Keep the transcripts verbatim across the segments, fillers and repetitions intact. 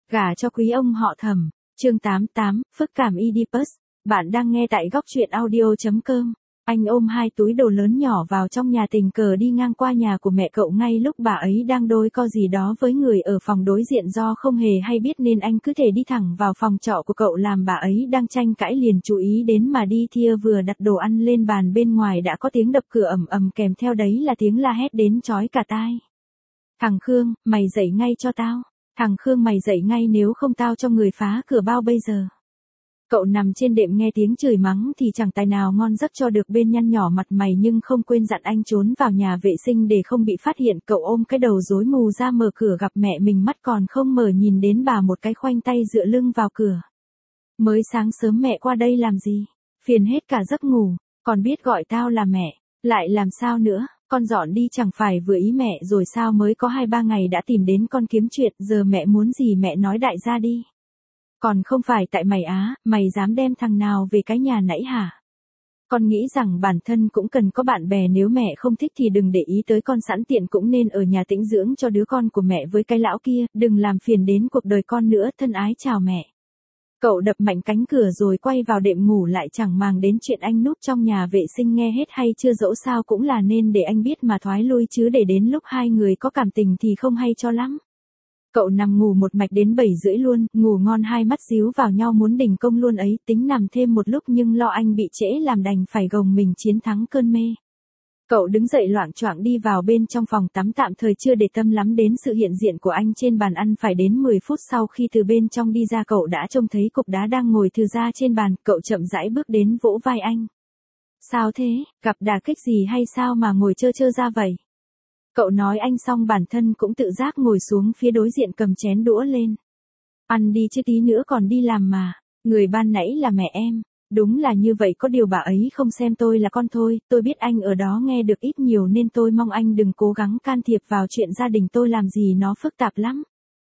Gả cho quý ông họ Thẩm, chương tám mươi tám, phức cảm Oedipus. Bạn đang nghe tại góc truyện audio chấm com. Anh ôm hai túi đồ lớn nhỏ vào trong nhà, tình cờ đi ngang qua nhà của mẹ cậu ngay lúc bà ấy đang đôi co gì đó với người ở phòng đối diện. Do không hề hay biết nên anh cứ thể đi thẳng vào phòng trọ của cậu, làm bà ấy đang tranh cãi liền chú ý đến mà đi. Thia vừa đặt đồ ăn lên bàn, bên ngoài đã có tiếng đập cửa ầm ầm, kèm theo đấy là tiếng la hét đến chói cả tai. Thằng Khương, mày dậy ngay cho tao. Thằng Khương, mày dậy ngay, nếu không tao cho người phá cửa bao bây giờ. Cậu nằm trên đệm nghe tiếng chửi mắng thì chẳng tài nào ngon giấc cho được, bên nhăn nhỏ mặt mày nhưng không quên dặn anh trốn vào nhà vệ sinh để không bị phát hiện. Cậu ôm cái đầu rối mù ra mở cửa, gặp mẹ mình mắt còn không mở nhìn đến bà một cái, khoanh tay dựa lưng vào cửa. Mới sáng sớm mẹ qua đây làm gì? Phiền hết cả giấc ngủ, còn biết gọi tao là mẹ, lại làm sao nữa? Con dọn đi chẳng phải vừa ý mẹ rồi sao, mới có hai ba ngày đã tìm đến con kiếm chuyện, giờ mẹ muốn gì mẹ nói đại ra đi. Còn không phải tại mày á, mày dám đem thằng nào về cái nhà nãy hả? Con nghĩ rằng bản thân cũng cần có bạn bè, nếu mẹ không thích thì đừng để ý tới con, sẵn tiện cũng nên ở nhà tĩnh dưỡng cho đứa con của mẹ với cái lão kia, đừng làm phiền đến cuộc đời con nữa, thân ái chào mẹ. Cậu đập mạnh cánh cửa rồi quay vào đệm ngủ lại, chẳng màng đến chuyện anh núp trong nhà vệ sinh nghe hết hay chưa, dẫu sao cũng là nên để anh biết mà thoái lui, chứ để đến lúc hai người có cảm tình thì không hay cho lắm. Cậu nằm ngủ một mạch đến bảy rưỡi luôn, ngủ ngon, hai mắt díu vào nhau muốn đình công luôn ấy, tính nằm thêm một lúc nhưng lo anh bị trễ làm đành phải gồng mình chiến thắng cơn mê. Cậu đứng dậy loạng choạng đi vào bên trong phòng tắm, tạm thời chưa để tâm lắm đến sự hiện diện của anh trên bàn ăn. Phải đến mười phút sau khi từ bên trong đi ra, cậu đã trông thấy cục đá đang ngồi thư ra trên bàn. Cậu chậm rãi bước đến vỗ vai anh. Sao thế, gặp đả kích gì hay sao mà ngồi chơ chơ ra vậy? Cậu nói anh xong bản thân cũng tự giác ngồi xuống phía đối diện, cầm chén đũa lên. Ăn đi chứ tí nữa còn đi làm mà, người ban nãy là mẹ em. Đúng là như vậy, có điều bà ấy không xem tôi là con thôi, tôi biết anh ở đó nghe được ít nhiều nên tôi mong anh đừng cố gắng can thiệp vào chuyện gia đình tôi, làm gì nó phức tạp lắm.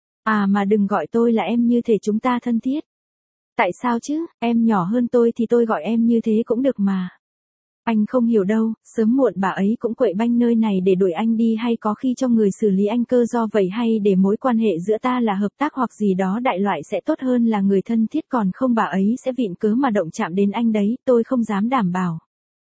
À mà đừng gọi tôi là em, như thể chúng ta thân thiết. Tại sao chứ, em nhỏ hơn tôi thì tôi gọi em như thế cũng được mà. Anh không hiểu đâu, sớm muộn bà ấy cũng quậy banh nơi này để đuổi anh đi, hay có khi cho người xử lý anh cơ, do vậy hay để mối quan hệ giữa ta là hợp tác hoặc gì đó đại loại sẽ tốt hơn là người thân thiết, còn không bà ấy sẽ vịn cớ mà động chạm đến anh đấy, tôi không dám đảm bảo.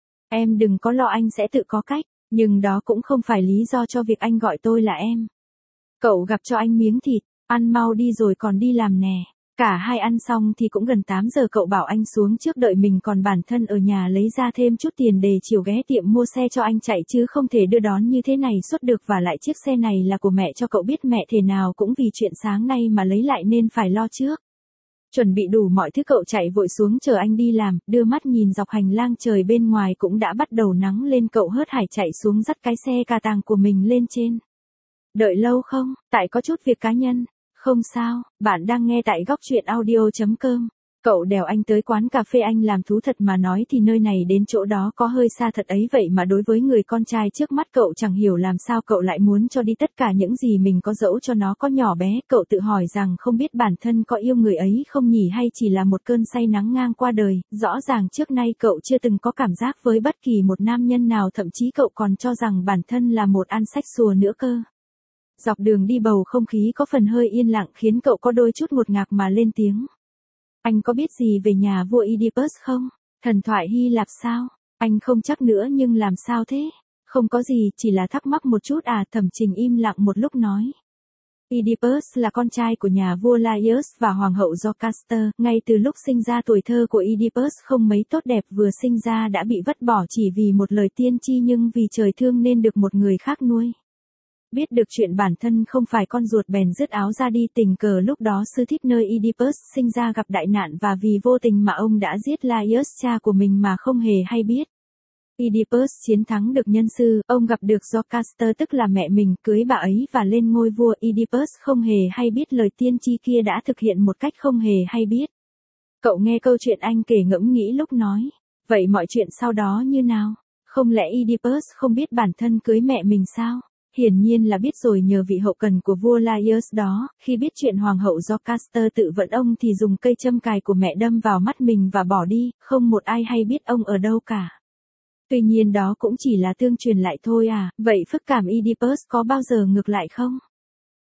Em đừng có lo, anh sẽ tự có cách, nhưng đó cũng không phải lý do cho việc anh gọi tôi là em. Cậu gặp cho anh miếng thịt, ăn mau đi rồi còn đi làm nè. Cả hai ăn xong thì cũng gần tám giờ, cậu bảo anh xuống trước đợi mình, còn bản thân ở nhà lấy ra thêm chút tiền để chiều ghé tiệm mua xe cho anh chạy, chứ không thể đưa đón như thế này suốt được, và lại chiếc xe này là của mẹ, cho cậu biết mẹ thế nào cũng vì chuyện sáng nay mà lấy lại nên phải lo trước. Chuẩn bị đủ mọi thứ, cậu chạy vội xuống chờ anh đi làm, đưa mắt nhìn dọc hành lang, trời bên ngoài cũng đã bắt đầu nắng lên. Cậu hớt hải chạy xuống dắt cái xe cà tàng của mình lên trên. Đợi lâu không? Tại có chút việc cá nhân. Không sao, bạn đang nghe tại góc truyện audio chấm com. Cậu đèo anh tới quán cà phê, anh làm thú thật mà nói thì nơi này đến chỗ đó có hơi xa thật ấy, vậy mà đối với người con trai trước mắt cậu chẳng hiểu làm sao cậu lại muốn cho đi tất cả những gì mình có, dẫu cho nó có nhỏ bé. Cậu tự hỏi rằng không biết bản thân có yêu người ấy không nhỉ, hay chỉ là một cơn say nắng ngang qua đời. Rõ ràng trước nay cậu chưa từng có cảm giác với bất kỳ một nam nhân nào, thậm chí cậu còn cho rằng bản thân là một ăn sách xùa nữa cơ. Dọc đường đi bầu không khí có phần hơi yên lặng khiến cậu có đôi chút ngột ngạt mà lên tiếng. Anh có biết gì về nhà vua Oedipus không? Thần thoại Hy Lạp sao? Anh không chắc nữa, nhưng làm sao thế? Không có gì, chỉ là thắc mắc một chút à. Thẩm Trình im lặng một lúc nói. Oedipus là con trai của nhà vua Laius và hoàng hậu Jocasta. Ngay từ lúc sinh ra, tuổi thơ của Oedipus không mấy tốt đẹp, vừa sinh ra đã bị vứt bỏ chỉ vì một lời tiên tri, nhưng vì trời thương nên được một người khác nuôi. Biết được chuyện bản thân không phải con ruột bèn dứt áo ra đi, tình cờ lúc đó sư thít nơi Oedipus sinh ra gặp đại nạn, và vì vô tình mà ông đã giết Laius cha của mình mà không hề hay biết. Oedipus chiến thắng được nhân sư, ông gặp được Jocasta tức là mẹ mình, cưới bà ấy và lên ngôi vua. Oedipus không hề hay biết lời tiên tri kia đã thực hiện một cách không hề hay biết. Cậu nghe câu chuyện anh kể ngẫm nghĩ lúc nói, vậy mọi chuyện sau đó như nào? Không lẽ Oedipus không biết bản thân cưới mẹ mình sao? Hiển nhiên là biết rồi, nhờ vị hậu cần của vua Laius đó, khi biết chuyện hoàng hậu Jocasta tự vẫn ông thì dùng cây châm cài của mẹ đâm vào mắt mình và bỏ đi, không một ai hay biết ông ở đâu cả. Tuy nhiên đó cũng chỉ là tương truyền lại thôi à, vậy phức cảm Oedipus có bao giờ ngược lại không?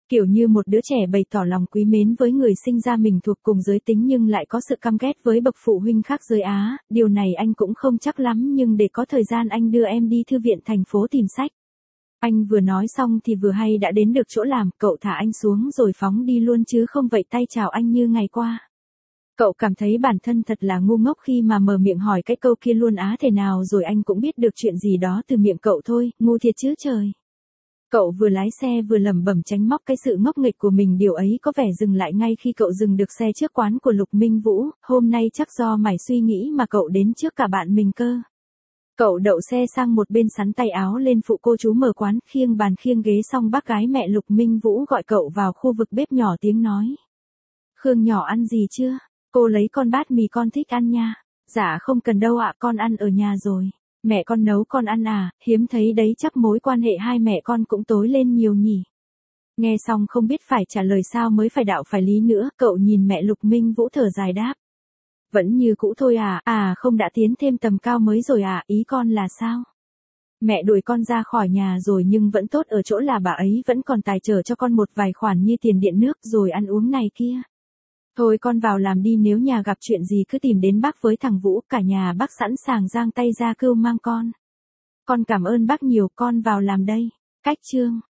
Kiểu như một đứa trẻ bày tỏ lòng quý mến với người sinh ra mình thuộc cùng giới tính nhưng lại có sự căm ghét với bậc phụ huynh khác giới Á, điều này anh cũng không chắc lắm nhưng để có thời gian anh đưa em đi thư viện thành phố tìm sách. Anh vừa nói xong thì vừa hay đã đến được chỗ làm, cậu thả anh xuống rồi phóng đi luôn chứ không vẫy tay chào anh như ngày qua. Cậu cảm thấy bản thân thật là ngu ngốc khi mà mở miệng hỏi cái câu kia luôn á, thế nào rồi anh cũng biết được chuyện gì đó từ miệng cậu thôi, ngu thiệt chứ trời. Cậu vừa lái xe vừa lẩm bẩm tránh móc cái sự ngốc nghếch của mình, điều ấy có vẻ dừng lại ngay khi cậu dừng được xe trước quán của Lục Minh Vũ, hôm nay chắc do mải suy nghĩ mà cậu đến trước cả bạn mình cơ. Cậu đậu xe sang một bên sắn tay áo lên phụ cô chú mở quán, khiêng bàn khiêng ghế xong bác gái mẹ Lục Minh Vũ gọi cậu vào khu vực bếp nhỏ tiếng nói. Khương nhỏ ăn gì chưa? Cô lấy con bát mì con thích ăn nha. Dạ không cần đâu ạ, con ăn ở nhà rồi. Mẹ con nấu con ăn à, hiếm thấy đấy, chắc mối quan hệ hai mẹ con cũng tối lên nhiều nhỉ. Nghe xong không biết phải trả lời sao mới phải đạo phải lý nữa, cậu nhìn mẹ Lục Minh Vũ thở dài đáp. Vẫn như cũ thôi à, à không đã tiến thêm tầm cao mới rồi à, ý con là sao? Mẹ đuổi con ra khỏi nhà rồi nhưng vẫn tốt ở chỗ là bà ấy vẫn còn tài trợ cho con một vài khoản như tiền điện nước rồi ăn uống này kia. Thôi con vào làm đi, nếu nhà gặp chuyện gì cứ tìm đến bác với thằng Vũ, cả nhà bác sẵn sàng giang tay ra cưu mang con. Con cảm ơn bác nhiều, con vào làm đây. Cách chương